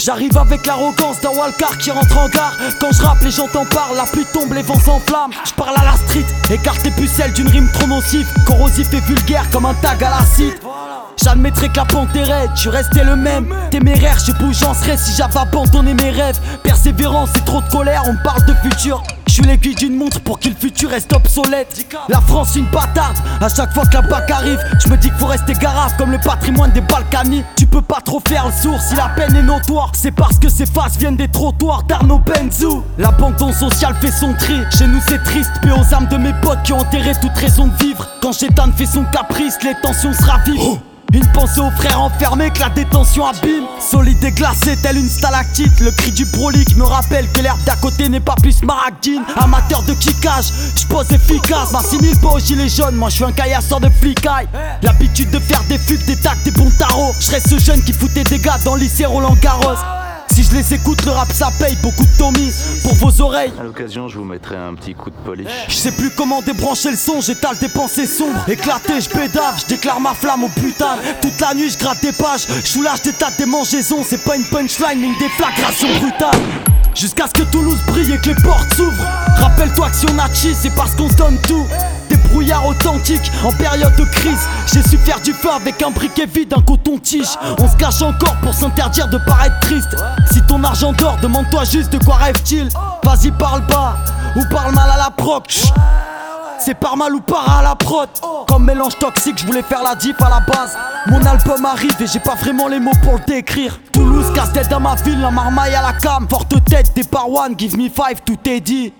J'arrive avec l'arrogance d'un Walcar qui rentre en gare. Quand je rappe les gens t'en parlent, la pluie tombe, les vents s'enflamment. Je parle à la street, écarte les pucelles d'une rime trop nocive. Corrosif et vulgaire comme un tag à l'acide. J'admettrai que la pente est raide, je suis resté le même. Téméraire, je bougeancerais si j'avais abandonné mes rêves. Persévérance et trop de colère, on parle de futur. Je suis l'aiguille d'une montre pour que le futur reste obsolète. La France une bâtarde, à chaque fois que la BAC arrive. Je me dis qu'il faut rester garaf comme le patrimoine des Balkany. Tu peux pas trop faire le sourd si la peine est notoire. C'est parce que ces faces viennent des trottoirs d'Arnaud Benzou. L'abandon social fait son tri, chez nous c'est triste. Paix aux âmes de mes potes qui ont enterré toute raison de vivre. Quand Chétan fait son caprice, les tensions se ravivent. Une pensée aux frères enfermés que la détention abîme. Solide et glacé tel une stalactite. Le cri du brolique me rappelle que l'herbe d'à côté n'est pas plus smaragdine. Amateur de kickage, j'pose efficace. M'assimile pas aux gilets jaunes, moi j'suis un caillasseur de flicaille. L'habitude de faire des fugues, des tacs, des bons tarots. J'serais ce jeune qui fout des dégâts dans le lycée Roland Garros. Si je les écoute, le rap ça paye beaucoup de Tommy pour vos oreilles. À l'occasion, je vous mettrai un petit coup de polish. Je sais plus comment débrancher le son, j'étale des pensées sombres. Éclaté, je bédave, je déclare ma flamme au putain. Toute la nuit, je gratte des pages, je soulage des tas de démangeaisons. C'est pas une punchline, mais une déflagration brutale. Jusqu'à ce que Toulouse brille et que les portes s'ouvrent. Rappelle-toi que si on a chi, c'est parce qu'on se donne tout. Des brouillards authentiques en période de crise. J'ai su faire du feu avec un briquet vide, un coton-tige. On se cache encore pour s'interdire de paraître triste. Si ton argent dort, demande-toi juste de quoi rêve-t-il. Vas-y parle bas ou parle mal à la proc. C'est par mal ou par à la prod. Comme mélange toxique, je voulais faire la diff à la base. Mon album arrive et j'ai pas vraiment les mots pour le décrire. Toulouse, casse-tête dans ma ville, la marmaille à la cam. Forte tête des Parwan, give me five, tout est dit.